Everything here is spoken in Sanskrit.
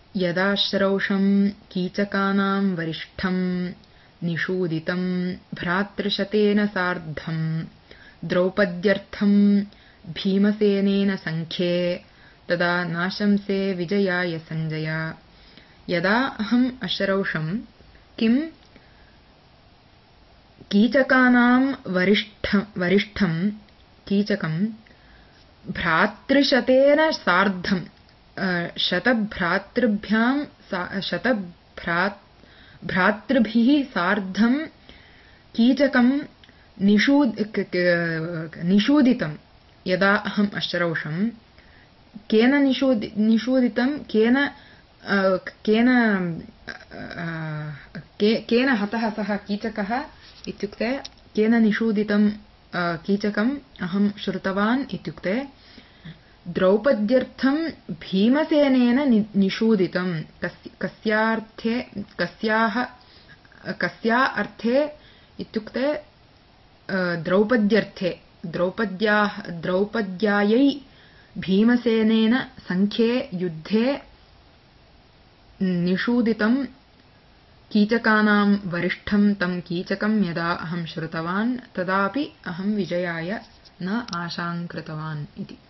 यदा श्रौषं कीचकानां वरिष्ठं निषूदितं भ्रातृशतेन सार्धं द्रौपद्यर्थं भीमसेनेन संख्ये तदा नाशंसे विजयाय संजय। यदा अहम् अश्रौषं किं कीचकानां वरिष्ठं कीचकं भ्रातृशतेन सार्धं भ्रातृभिः सार्धं कीचकं निषूदितं। यदा अहम् अश्रौषं केन निषूदितं केन हतः सः कीचकः इत्युक्ते केन निषूदितं कीचकम् अहं श्रुतवान् इत्युक्ते द्रौपद्यर्थं भीमसेनेन निषूदितं। कस्या अर्थे इत्युक्ते द्रौपद्यर्थे द्रौपद्यायै भीमसेनेन संख्ये युद्धे निषूदितं कीचकानां वरिष्ठं तं कीचकं यदा अहं श्रुतवान् तदापि अहं विजयाय न आशां कृतवान् इति।